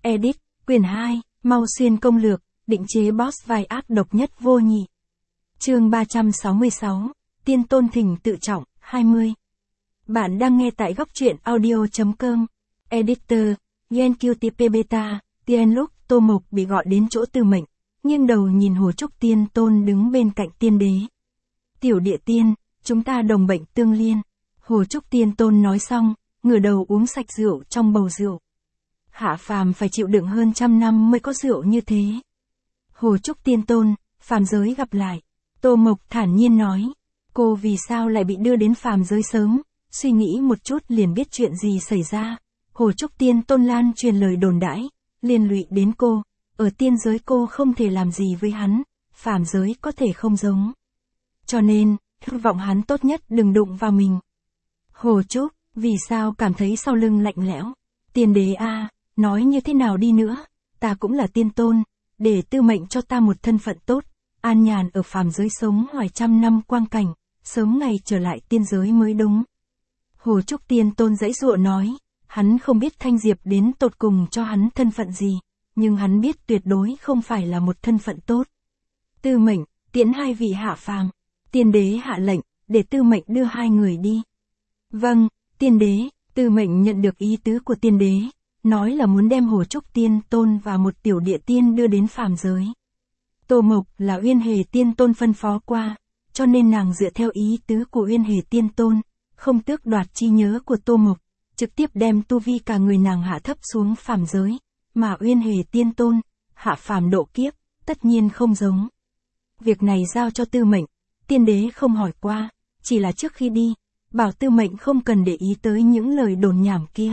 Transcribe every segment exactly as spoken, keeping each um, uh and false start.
Edit, quyển hai, Mau Xuyên công lược, định chế boss vai ác độc nhất vô nhị. Chương ba trăm sáu mươi sáu, Tiên tôn thỉnh tự trọng, hai mươi. Bạn đang nghe tại góc truyện audio chấm com. Editor, Gen Q T P Beta, Tiên lúc Tô Mộc bị gọi đến chỗ Tư Mệnh, nghiêng đầu nhìn Hồ Trúc Tiên tôn đứng bên cạnh tiên đế. Tiểu địa tiên, chúng ta đồng bệnh tương liên. Hồ Trúc Tiên tôn nói xong, ngửa đầu uống sạch rượu trong bầu rượu. Hạ phàm phải chịu đựng hơn trăm năm mới có rượu như thế. Hồ Trúc Tiên tôn, phàm giới gặp lại. Tô Mộc thản nhiên nói, cô vì sao lại bị đưa đến phàm giới sớm, suy nghĩ một chút liền biết chuyện gì xảy ra. Hồ Trúc Tiên tôn lan truyền lời đồn đãi, liên lụy đến cô, ở tiên giới cô không thể làm gì với hắn, phàm giới có thể không giống. Cho nên, hy vọng hắn tốt nhất đừng đụng vào mình. Hồ Trúc, vì sao cảm thấy sau lưng lạnh lẽo? Tiên đế a, nói như thế nào đi nữa, ta cũng là tiên tôn, để Tư Mệnh cho ta một thân phận tốt, an nhàn ở phàm giới sống hoài trăm năm quang cảnh, sớm ngày trở lại tiên giới mới đúng. Hồ Trúc Tiên tôn dãy dụa nói, hắn không biết Thanh Diệp đến tột cùng cho hắn thân phận gì, nhưng hắn biết tuyệt đối không phải là một thân phận tốt. Tư Mệnh, tiễn hai vị hạ phàm. Tiên đế hạ lệnh, để Tư Mệnh đưa hai người đi. Vâng, tiên đế. Tư Mệnh nhận được ý tứ của tiên đế, nói là muốn đem Hồ Trúc Tiên tôn và một tiểu địa tiên đưa đến phàm giới. Tô Mộc là Uyên Hề Tiên tôn phân phó qua, cho nên nàng dựa theo ý tứ của Uyên Hề Tiên tôn, không tước đoạt trí nhớ của Tô Mộc, trực tiếp đem tu vi cả người nàng hạ thấp xuống phàm giới, mà Uyên Hề Tiên tôn, hạ phàm độ kiếp, tất nhiên không giống. Việc này giao cho Tư Mệnh, tiên đế không hỏi qua, chỉ là trước khi đi, bảo Tư Mệnh không cần để ý tới những lời đồn nhảm kia.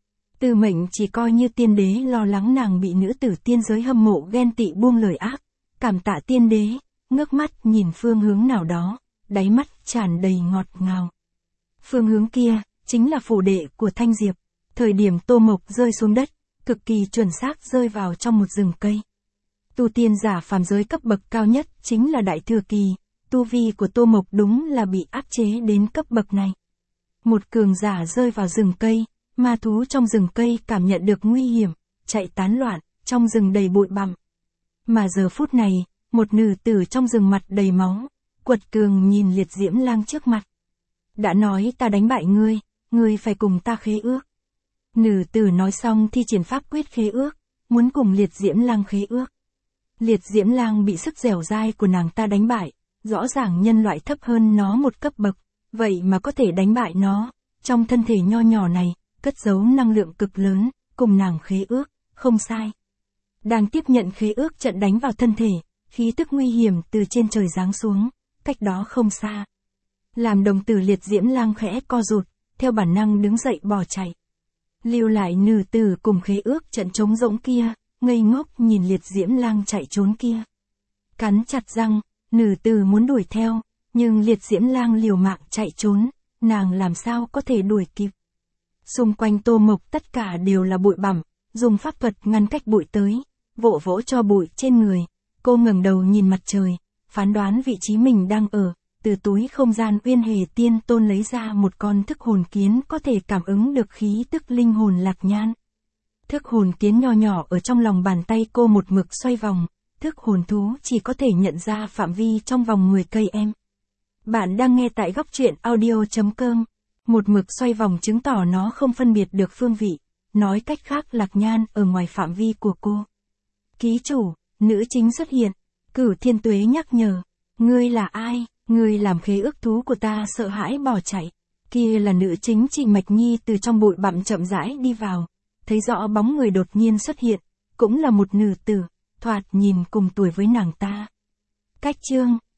Tư Mệnh chỉ coi như tiên đế lo lắng nàng bị nữ tử tiên giới hâm mộ ghen tị buông lời ác, cảm tạ tiên đế, ngước mắt nhìn phương hướng nào đó, đáy mắt tràn đầy ngọt ngào. Phương hướng kia, chính là phủ đệ của Thanh Diệp, thời điểm Tô Mộc rơi xuống đất, cực kỳ chuẩn xác rơi vào trong một rừng cây. Tu tiên giả phàm giới cấp bậc cao nhất chính là Đại Thừa Kỳ, tu vi của Tô Mộc đúng là bị áp chế đến cấp bậc này. Một cường giả rơi vào rừng cây, ma thú trong rừng cây cảm nhận được nguy hiểm, chạy tán loạn, trong rừng đầy bụi bặm. Mà giờ phút này, một nữ tử trong rừng mặt đầy máu, quật cường nhìn Liệt Diễm Lang trước mặt. Đã nói ta đánh bại ngươi, ngươi phải cùng ta khế ước. Nữ tử nói xong thi triển pháp quyết khế ước, muốn cùng Liệt Diễm Lang khế ước. Liệt Diễm Lang bị sức dẻo dai của nàng ta đánh bại, rõ ràng nhân loại thấp hơn nó một cấp bậc, vậy mà có thể đánh bại nó, trong thân thể nho nhỏ này, cất giấu năng lượng cực lớn, cùng nàng khế ước, không sai. Đang tiếp nhận khế ước trận đánh vào thân thể, khí tức nguy hiểm từ trên trời giáng xuống, cách đó không xa. Làm đồng tử Liệt Diễm Lang khẽ co rụt, theo bản năng đứng dậy bỏ chạy. Lưu lại nữ tử cùng khế ước trận trống rỗng kia, ngây ngốc nhìn Liệt Diễm Lang chạy trốn kia. Cắn chặt răng, nữ tử muốn đuổi theo, nhưng Liệt Diễm Lang liều mạng chạy trốn, nàng làm sao có thể đuổi kịp. Xung quanh Tô Mộc tất cả đều là bụi bặm, dùng pháp thuật ngăn cách bụi tới, vỗ vỗ cho bụi trên người. Cô ngẩng đầu nhìn mặt trời, phán đoán vị trí mình đang ở, từ túi không gian Uyên Hề Tiên tôn lấy ra một con thức hồn kiến có thể cảm ứng được khí tức linh hồn Lạc Nhan. Thức hồn kiến nho nhỏ ở trong lòng bàn tay cô một mực xoay vòng, thức hồn thú chỉ có thể nhận ra phạm vi trong vòng mười cây em. Bạn đang nghe tại góc truyện audio chấm com. Một mực xoay vòng chứng tỏ nó không phân biệt được phương vị, nói cách khác Lạc Nhan ở ngoài phạm vi của cô. Ký chủ, nữ chính xuất hiện, Cửu Thiên Tuế nhắc nhở, ngươi là ai, ngươi làm khế ước thú của ta sợ hãi bỏ chạy. Kia là nữ chính Trịnh Mạch Nhi từ trong bụi bặm chậm rãi đi vào, thấy rõ bóng người đột nhiên xuất hiện, cũng là một nữ tử, thoạt nhìn cùng tuổi với nàng ta. Cách chương